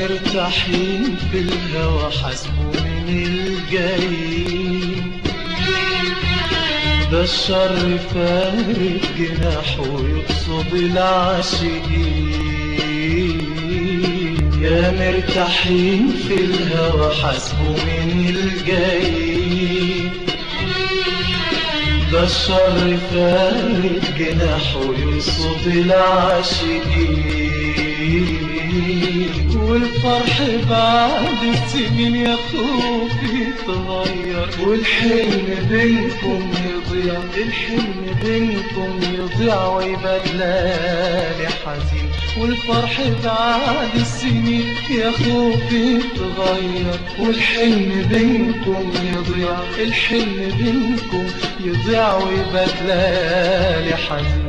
مرتاحين في الهوى حاسبوا من الجايين، ده الشر فارد جناحه يقصد العاشقين. يا مرتاحين في الهوى حاسبوا من الجايين، ده الشر فارد جناحه يقصد العاشقين. والفرح بعد السنين يا خوفي يتغير، والحلم بينكم يضيع، الحلم بينكم يضيع ويبدلالي حزين. والفرح بعد السنين يا خوفي يتغير، والحلم بينكم يضيع، الحلم بينكم يضيع ويبدلالي حزين.